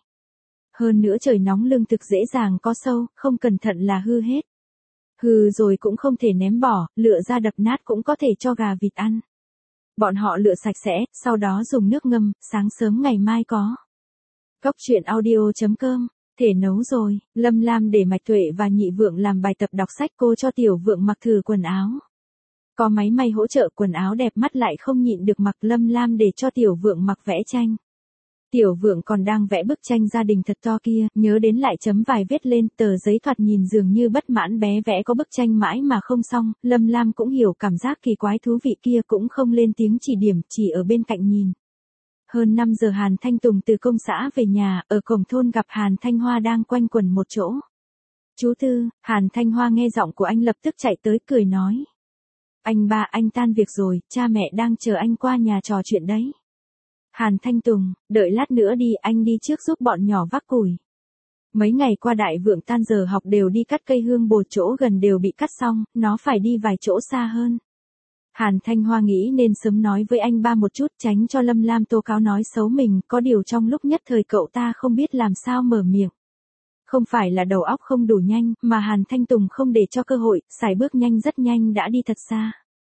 Hơn nữa trời nóng lương thực dễ dàng có sâu, không cẩn thận là hư hết. Hư rồi cũng không thể ném bỏ, lựa ra đập nát cũng có thể cho gà vịt ăn. Bọn họ lựa sạch sẽ, sau đó dùng nước ngâm, sáng sớm ngày mai có. Cốc truyện audio chấm com, thể nấu rồi, Lâm Lam để Mạch Tuệ và Nhị Vượng làm bài tập đọc sách, cô cho Tiểu Vượng mặc thử quần áo. Có máy may hỗ trợ, quần áo đẹp mắt lại không nhịn được mặc, Lâm Lam để cho Tiểu Vượng mặc vẽ tranh. Tiểu Vượng còn đang vẽ bức tranh gia đình thật to kia, nhớ đến lại chấm vài vết lên, tờ giấy thoạt nhìn dường như bất mãn, bé vẽ có bức tranh mãi mà không xong, Lâm Lam cũng hiểu cảm giác kỳ quái thú vị kia, cũng không lên tiếng chỉ điểm, chỉ ở bên cạnh nhìn. Hơn năm giờ Hàn Thanh Tùng từ công xã về nhà, ở cổng thôn gặp Hàn Thanh Hoa đang quanh quẩn một chỗ. Chú Tư, Hàn Thanh Hoa nghe giọng của anh lập tức chạy tới cười nói. Anh ba, anh tan việc rồi, cha mẹ đang chờ anh qua nhà trò chuyện đấy. Hàn Thanh Tùng, đợi lát nữa đi, anh đi trước giúp bọn nhỏ vác củi. Mấy ngày qua Đại Vượng tan giờ học đều đi cắt cây hương bồ, chỗ gần đều bị cắt xong, nó phải đi vài chỗ xa hơn. Hàn Thanh Hoa nghĩ nên sớm nói với anh ba một chút, tránh cho Lâm Lam tố cáo nói xấu mình, có điều trong lúc nhất thời cậu ta không biết làm sao mở miệng. Không phải là đầu óc không đủ nhanh, mà Hàn Thanh Tùng không để cho cơ hội, sải bước nhanh rất nhanh đã đi thật xa.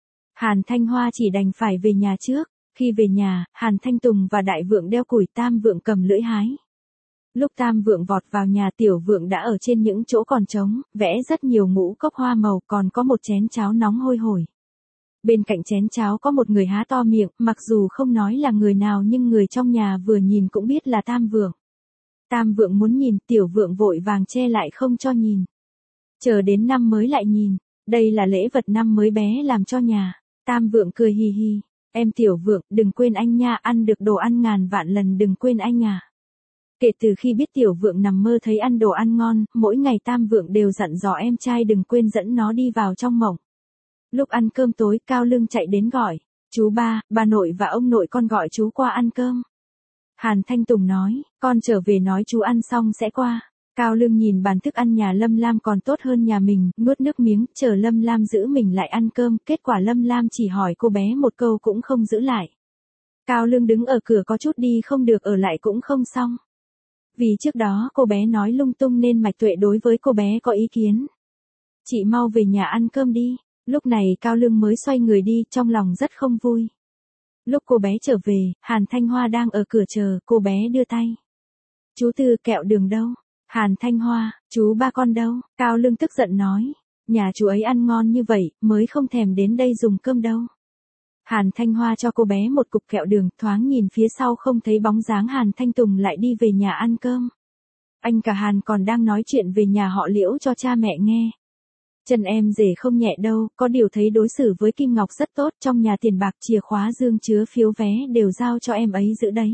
Hàn Thanh Hoa chỉ đành phải về nhà trước. Khi về nhà, Hàn Thanh Tùng và Đại Vượng đeo củi, Tam Vượng cầm lưỡi hái. Lúc Tam Vượng vọt vào nhà, Tiểu Vượng đã ở trên những chỗ còn trống, vẽ rất nhiều ngũ cốc hoa màu, còn có một chén cháo nóng hôi hổi. Bên cạnh chén cháo có một người há to miệng, mặc dù không nói là người nào nhưng người trong nhà vừa nhìn cũng biết là Tam Vượng. Tam Vượng muốn nhìn, Tiểu Vượng vội vàng che lại không cho nhìn. Chờ đến năm mới lại nhìn, đây là lễ vật năm mới bé làm cho nhà. Tam Vượng cười hì hì, em Tiểu Vượng, đừng quên anh nha, ăn được đồ ăn ngàn vạn lần đừng quên anh à. Kể từ khi biết Tiểu Vượng nằm mơ thấy ăn đồ ăn ngon, mỗi ngày Tam Vượng đều dặn dò em trai đừng quên dẫn nó đi vào trong mộng. Lúc ăn cơm tối, Cao Lương chạy đến gọi, chú ba, bà nội và ông nội con gọi chú qua ăn cơm. Hàn Thanh Tùng nói, con trở về nói chú ăn xong sẽ qua. Cao Lương nhìn bàn thức ăn nhà Lâm Lam còn tốt hơn nhà mình, nuốt nước miếng, chờ Lâm Lam giữ mình lại ăn cơm, kết quả Lâm Lam chỉ hỏi cô bé một câu cũng không giữ lại. Cao Lương đứng ở cửa có chút đi không được ở lại cũng không xong. Vì trước đó cô bé nói lung tung nên Mạch Tuệ đối với cô bé có ý kiến. Chị mau về nhà ăn cơm đi. Lúc này Cao Lương mới xoay người đi, trong lòng rất không vui. Lúc cô bé trở về, Hàn Thanh Hoa đang ở cửa chờ, cô bé đưa tay. Chú Tư, kẹo đường đâu? Hàn Thanh Hoa, chú ba con đâu? Cao Lương tức giận nói, nhà chú ấy ăn ngon như vậy, mới không thèm đến đây dùng cơm đâu. Hàn Thanh Hoa cho cô bé một cục kẹo đường, thoáng nhìn phía sau không thấy bóng dáng Hàn Thanh Tùng lại đi về nhà ăn cơm. Anh cả Hàn còn đang nói chuyện về nhà họ Liễu cho cha mẹ nghe. Chân em rể không nhẹ đâu, có điều thấy đối xử với Kim Ngọc rất tốt, trong nhà tiền bạc chìa khóa dương chứa phiếu vé đều giao cho em ấy giữ đấy.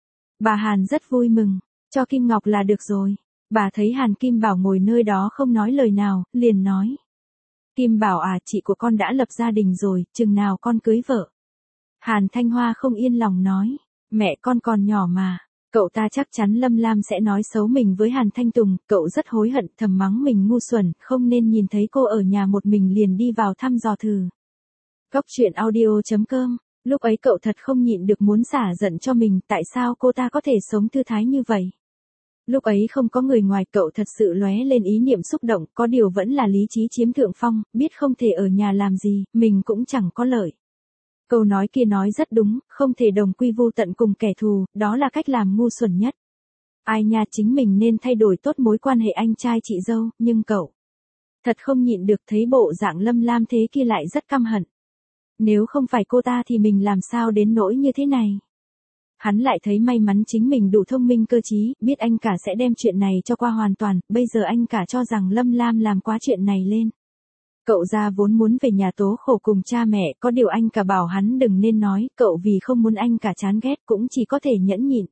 Bà Hàn rất vui mừng, cho Kim Ngọc là được rồi. Bà thấy Hàn Kim Bảo ngồi nơi đó không nói lời nào, liền nói. Kim Bảo à, chị của con đã lập gia đình rồi, chừng nào con cưới vợ. Hàn Thanh Hoa không yên lòng nói, mẹ con còn nhỏ mà. Cậu ta chắc chắn Lâm Lam sẽ nói xấu mình với Hàn Thanh Tùng, cậu rất hối hận, thầm mắng mình ngu xuẩn, không nên nhìn thấy cô ở nhà một mình liền đi vào thăm dò thử. Cốc truyện audio chấm com, lúc ấy cậu thật không nhịn được muốn xả giận cho mình, tại sao cô ta có thể sống thư thái như vậy. Lúc ấy không có người ngoài, cậu thật sự lóe lên ý niệm xúc động, có điều vẫn là lý trí chiếm thượng phong, biết không thể ở nhà làm gì, mình cũng chẳng có lợi. Câu nói kia nói rất đúng, không thể đồng quy vu tận cùng kẻ thù, đó là cách làm ngu xuẩn nhất. Ai nha, chính mình nên thay đổi tốt mối quan hệ anh trai chị dâu, nhưng cậu thật không nhịn được, thấy bộ dạng Lâm Lam thế kia lại rất căm hận. Nếu không phải cô ta thì mình làm sao đến nỗi như thế này. Hắn lại thấy may mắn chính mình đủ thông minh cơ trí, biết anh cả sẽ đem chuyện này cho qua hoàn toàn, bây giờ anh cả cho rằng Lâm Lam làm quá chuyện này lên. Cậu ra vốn muốn về nhà tố khổ cùng cha mẹ, có điều anh cả bảo hắn đừng nên nói, cậu vì không muốn anh cả chán ghét cũng chỉ có thể nhẫn nhịn.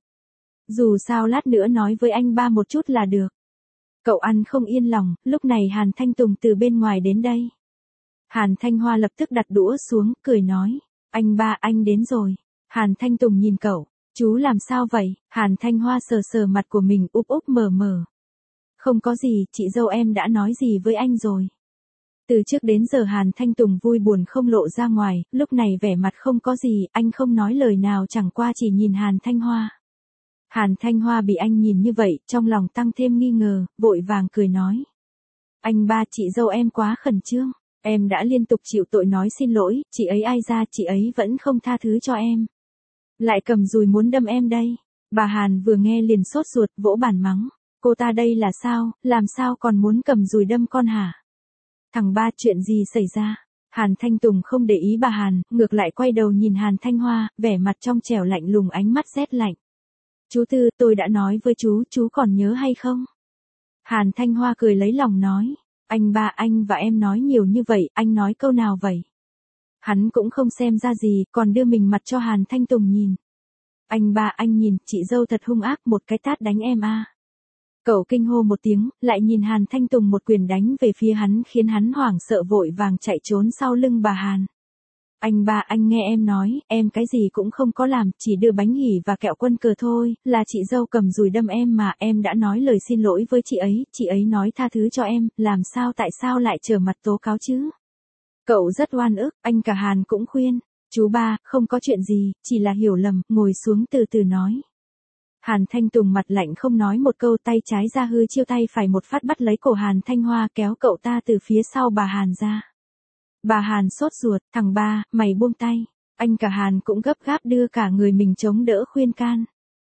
Dù sao lát nữa nói với anh ba một chút là được. Cậu ăn không yên lòng, lúc này Hàn Thanh Tùng từ bên ngoài đến đây. Hàn Thanh Hoa lập tức đặt đũa xuống, cười nói, anh ba, anh đến rồi. Hàn Thanh Tùng nhìn cậu, chú làm sao vậy? Hàn Thanh Hoa sờ sờ mặt của mình, úp úp mờ mờ. Không có gì, chị dâu em đã nói gì với anh rồi. Từ trước đến giờ Hàn Thanh Tùng vui buồn không lộ ra ngoài, lúc này vẻ mặt không có gì, anh không nói lời nào, chẳng qua chỉ nhìn Hàn Thanh Hoa. Hàn Thanh Hoa bị anh nhìn như vậy, trong lòng tăng thêm nghi ngờ, vội vàng cười nói. Anh ba, chị dâu em quá khẩn trương, em đã liên tục chịu tội nói xin lỗi, chị ấy ai ra chị ấy vẫn không tha thứ cho em. Lại cầm dùi muốn đâm em đây. Bà Hàn vừa nghe liền sốt ruột, vỗ bàn mắng. Cô ta đây là sao, làm sao còn muốn cầm dùi đâm con hả? Thằng ba, chuyện gì xảy ra? Hàn Thanh Tùng không để ý bà Hàn, ngược lại quay đầu nhìn Hàn Thanh Hoa, vẻ mặt trong trẻo lạnh lùng, ánh mắt rét lạnh. Chú Tư, tôi đã nói với chú, chú còn nhớ hay không? Hàn Thanh Hoa cười lấy lòng nói. Anh ba, anh và em nói nhiều như vậy, anh nói câu nào vậy? Hắn cũng không xem ra gì, còn đưa mình mặt cho Hàn Thanh Tùng nhìn. Anh ba, anh nhìn, chị dâu thật hung ác, một cái tát đánh em a. À. Cậu kinh hô một tiếng, lại nhìn Hàn Thanh Tùng một quyền đánh về phía hắn, khiến hắn hoảng sợ vội vàng chạy trốn sau lưng bà Hàn. Anh ba, anh nghe em nói, em cái gì cũng không có làm, chỉ đưa bánh hỉ và kẹo quân cờ thôi, là chị dâu cầm dùi đâm em mà, em đã nói lời xin lỗi với chị ấy, chị ấy nói tha thứ cho em, làm sao tại sao lại trở mặt tố cáo chứ? Cậu rất oan ức, anh cả Hàn cũng khuyên, chú ba, không có chuyện gì, chỉ là hiểu lầm, ngồi xuống từ từ nói. Hàn Thanh Tùng mặt lạnh không nói một câu, tay trái ra hư chiêu, tay phải một phát bắt lấy cổ Hàn Thanh Hoa, kéo cậu ta từ phía sau bà Hàn ra. Bà Hàn sốt ruột, thằng ba, mày buông tay. Anh cả Hàn cũng gấp gáp đưa cả người mình chống đỡ khuyên can.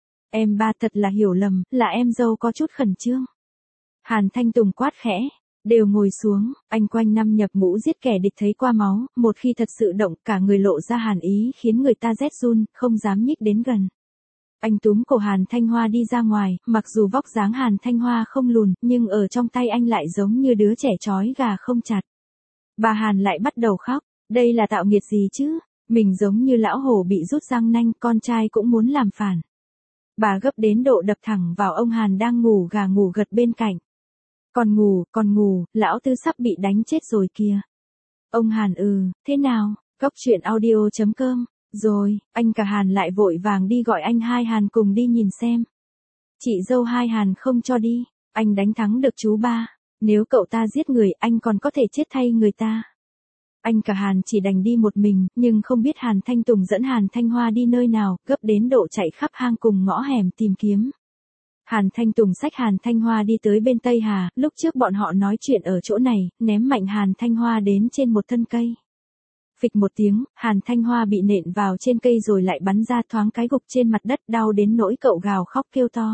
Em ba thật là hiểu lầm, là em dâu có chút khẩn trương. Hàn Thanh Tùng quát khẽ. Đều ngồi xuống, anh quanh năm nhập ngũ giết kẻ địch thấy qua máu, một khi thật sự động cả người lộ ra hàn ý khiến người ta rét run, không dám nhích đến gần. Anh túm cổ Hàn Thanh Hoa đi ra ngoài, mặc dù vóc dáng Hàn Thanh Hoa không lùn, nhưng ở trong tay anh lại giống như đứa trẻ trói gà không chặt. Bà Hàn lại bắt đầu khóc, đây là tạo nghiệt gì chứ, mình giống như lão hổ bị rút răng nanh, con trai cũng muốn làm phản. Bà gấp đến độ đập thẳng vào ông Hàn đang ngủ gà ngủ gật bên cạnh. Còn ngủ, còn ngủ, lão tư sắp bị đánh chết rồi kìa. Ông Hàn ừ, thế nào, Cóc truyện audio chấm com, rồi, anh cả Hàn lại vội vàng đi gọi anh hai Hàn cùng đi nhìn xem. Chị dâu hai Hàn không cho đi, anh đánh thắng được chú ba, nếu cậu ta giết người anh còn có thể chết thay người ta. Anh cả Hàn chỉ đành đi một mình, nhưng không biết Hàn Thanh Tùng dẫn Hàn Thanh Hoa đi nơi nào, gấp đến độ chạy khắp hang cùng ngõ hẻm tìm kiếm. Hàn Thanh Tùng xách Hàn Thanh Hoa đi tới bên Tây Hà, lúc trước bọn họ nói chuyện ở chỗ này, ném mạnh Hàn Thanh Hoa đến trên một thân cây. Phịch một tiếng, Hàn Thanh Hoa bị nện vào trên cây rồi lại bắn ra, thoáng cái gục trên mặt đất, đau đến nỗi cậu gào khóc kêu to.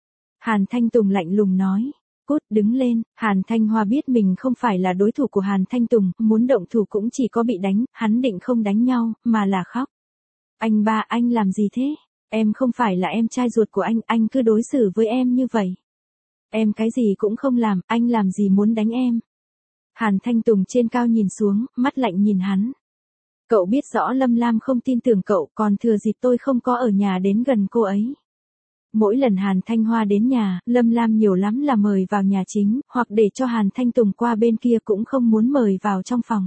Hàn Thanh Tùng lạnh lùng nói, cút đứng lên. Hàn Thanh Hoa biết mình không phải là đối thủ của Hàn Thanh Tùng, muốn động thủ cũng chỉ có bị đánh, hắn định không đánh nhau, mà là khóc. Anh ba, anh làm gì thế? Em không phải là em trai ruột của anh, anh cứ đối xử với em như vậy. Em cái gì cũng không làm, anh làm gì muốn đánh em? Hàn Thanh Tùng trên cao nhìn xuống, mắt lạnh nhìn hắn. Cậu biết rõ Lâm Lam không tin tưởng cậu, còn thừa dịp tôi không có ở nhà đến gần cô ấy. Mỗi lần Hàn Thanh Hoa đến nhà, Lâm Lam nhiều lắm là mời vào nhà chính, hoặc để cho Hàn Thanh Tùng qua bên kia, cũng không muốn mời vào trong phòng.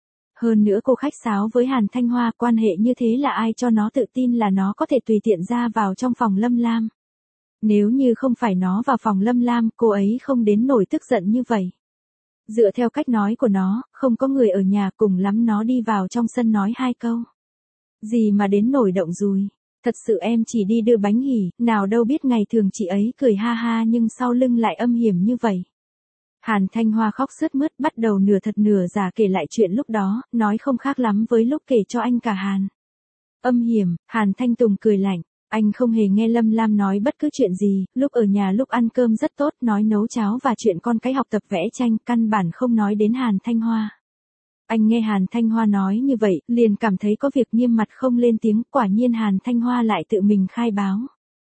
Hơn nữa cô khách sáo với Hàn Thanh Hoa, quan hệ như thế là ai cho nó tự tin là nó có thể tùy tiện ra vào trong phòng Lâm Lam. Nếu như không phải nó vào phòng Lâm Lam, cô ấy không đến nổi tức giận như vậy. Dựa theo cách nói của nó, không có người ở nhà, cùng lắm nó đi vào trong sân nói hai câu. Gì mà đến nổi động rùi. Thật sự em chỉ đi đưa bánh hỉ, nào đâu biết ngày thường chị ấy cười ha ha nhưng sau lưng lại âm hiểm như vậy. Hàn Thanh Hoa khóc sướt mướt, bắt đầu nửa thật nửa giả kể lại chuyện lúc đó, nói không khác lắm với lúc kể cho anh cả Hàn. Âm hiểm, Hàn Thanh Tùng cười lạnh, anh không hề nghe Lâm Lam nói bất cứ chuyện gì, lúc ở nhà lúc ăn cơm rất tốt, nói nấu cháo và chuyện con cái học tập vẽ tranh, căn bản không nói đến Hàn Thanh Hoa. Anh nghe Hàn Thanh Hoa nói như vậy, liền cảm thấy có việc nghiêm mặt không lên tiếng, quả nhiên Hàn Thanh Hoa lại tự mình khai báo.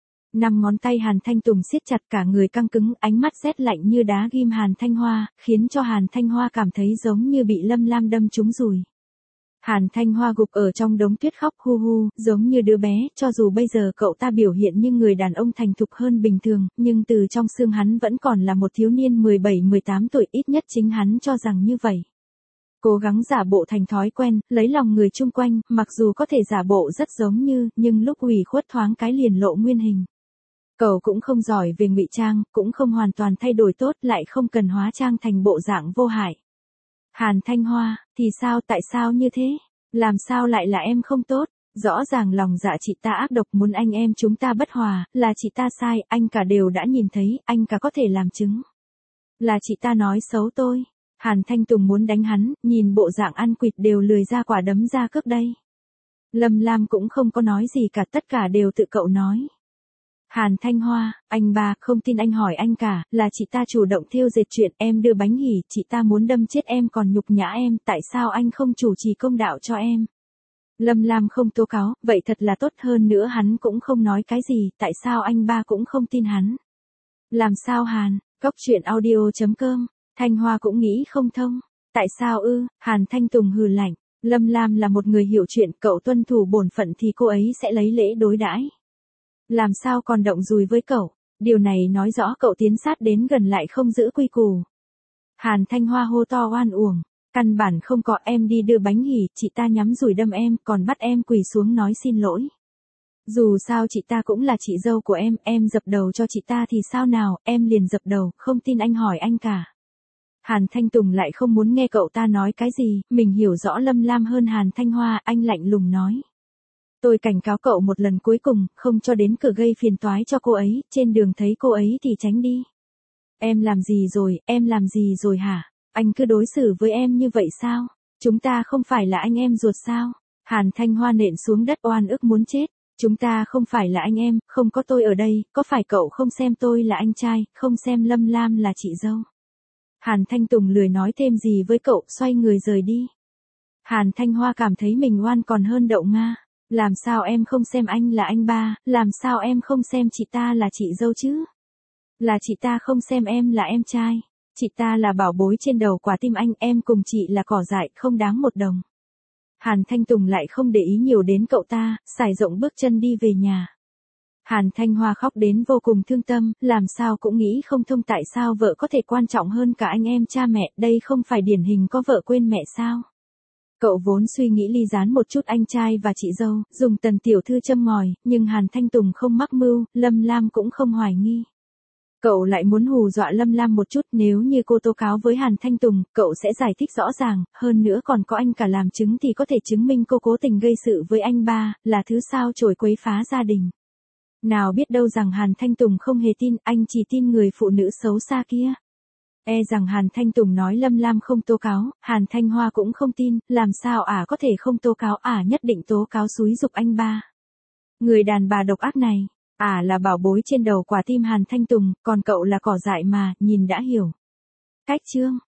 Năm ngón tay Hàn Thanh Tùng siết chặt, cả người căng cứng, ánh mắt rét lạnh như đá ghim Hàn Thanh Hoa, khiến cho Hàn Thanh Hoa cảm thấy giống như bị Lâm Lam đâm trúng dùi. Hàn Thanh Hoa gục ở trong đống tuyết khóc hu hu, giống như đứa bé, cho dù bây giờ cậu ta biểu hiện như người đàn ông thành thục hơn bình thường, nhưng từ trong xương hắn vẫn còn là một thiếu niên mười bảy mười tám tuổi, ít nhất chính hắn cho rằng như vậy. Cố gắng giả bộ thành thói quen, lấy lòng người chung quanh, mặc dù có thể giả bộ rất giống như, nhưng lúc ủy khuất thoáng cái liền lộ nguyên hình. Cậu cũng không giỏi về ngụy trang, cũng không hoàn toàn thay đổi tốt, lại không cần hóa trang thành bộ dạng vô hại. Hàn Thanh Hoa, thì sao, tại sao như thế? Làm sao lại là em không tốt? Rõ ràng lòng dạ chị ta ác độc, muốn anh em chúng ta bất hòa, là chị ta sai, anh cả đều đã nhìn thấy, anh cả có thể làm chứng. Là chị ta nói xấu tôi. Hàn Thanh Tùng muốn đánh hắn, nhìn bộ dạng ăn quỵt đều lười ra quả đấm ra cước đây. Lâm Lam cũng không có nói gì cả, tất cả đều tự cậu nói. Hàn Thanh Hoa, anh ba, không tin anh hỏi anh cả, là chị ta chủ động thêu dệt chuyện, em đưa bánh hỉ, chị ta muốn đâm chết em còn nhục nhã em, tại sao anh không chủ trì công đạo cho em? Lâm Lam không tố cáo, vậy thật là tốt, hơn nữa hắn cũng không nói cái gì, tại sao anh ba cũng không tin hắn? Làm sao Hàn, Cóc truyện audio chấm com, Thanh Hoa cũng nghĩ không thông. Tại sao ư? Hàn Thanh Tùng hừ lạnh, Lâm Lam là một người hiểu chuyện, cậu tuân thủ bổn phận thì cô ấy sẽ lấy lễ đối đãi. Làm sao còn động dùi với cậu? Điều này nói rõ cậu tiến sát đến gần lại không giữ quy củ. Hàn Thanh Hoa hô to oan uổng, căn bản không có, em đi đưa bánh hỉ, chị ta nhắm dùi đâm em, còn bắt em quỳ xuống nói xin lỗi. Dù sao chị ta cũng là chị dâu của em, em dập đầu cho chị ta thì sao nào, em liền dập đầu, không tin anh hỏi anh cả. Hàn Thanh Tùng lại không muốn nghe cậu ta nói cái gì, mình hiểu rõ Lâm Lam hơn Hàn Thanh Hoa, anh lạnh lùng nói. Tôi cảnh cáo cậu một lần cuối cùng, không cho đến cửa gây phiền toái cho cô ấy, trên đường thấy cô ấy thì tránh đi. Em làm gì rồi, em làm gì rồi hả? Anh cứ đối xử với em như vậy sao? Chúng ta không phải là anh em ruột sao? Hàn Thanh Hoa nện xuống đất oan ức muốn chết. Chúng ta không phải là anh em, không có tôi ở đây, có phải cậu không xem tôi là anh trai, không xem Lâm Lam là chị dâu? Hàn Thanh Tùng lười nói thêm gì với cậu, xoay người rời đi. Hàn Thanh Hoa cảm thấy mình oan còn hơn đậu Nga. Làm sao em không xem anh là anh ba, làm sao em không xem chị ta là chị dâu chứ? Là chị ta không xem em là em trai. Chị ta là bảo bối trên đầu quả tim anh, em cùng chị là cỏ dại, không đáng một đồng. Hàn Thanh Tùng lại không để ý nhiều đến cậu ta, sải rộng bước chân đi về nhà. Hàn Thanh Hoa khóc đến vô cùng thương tâm, làm sao cũng nghĩ không thông tại sao vợ có thể quan trọng hơn cả anh em cha mẹ, đây không phải điển hình có vợ quên mẹ sao? Cậu vốn suy nghĩ ly gián một chút anh trai và chị dâu, dùng Tần tiểu thư châm ngòi, nhưng Hàn Thanh Tùng không mắc mưu, Lâm Lam cũng không hoài nghi. Cậu lại muốn hù dọa Lâm Lam một chút, nếu như cô tố cáo với Hàn Thanh Tùng, cậu sẽ giải thích rõ ràng, hơn nữa còn có anh cả làm chứng thì có thể chứng minh cô cố tình gây sự với anh ba, là thứ sao chổi quấy phá gia đình. Nào biết đâu rằng Hàn Thanh Tùng không hề tin, anh chỉ tin người phụ nữ xấu xa kia. E rằng Hàn Thanh Tùng nói Lâm Lam không tố cáo, Hàn Thanh Hoa cũng không tin, làm sao ả có thể không tố cáo, ả nhất định tố cáo xúi giục anh ba. Người đàn bà độc ác này, ả là bảo bối trên đầu quả tim Hàn Thanh Tùng, còn cậu là cỏ dại mà, nhìn đã hiểu. Cách chương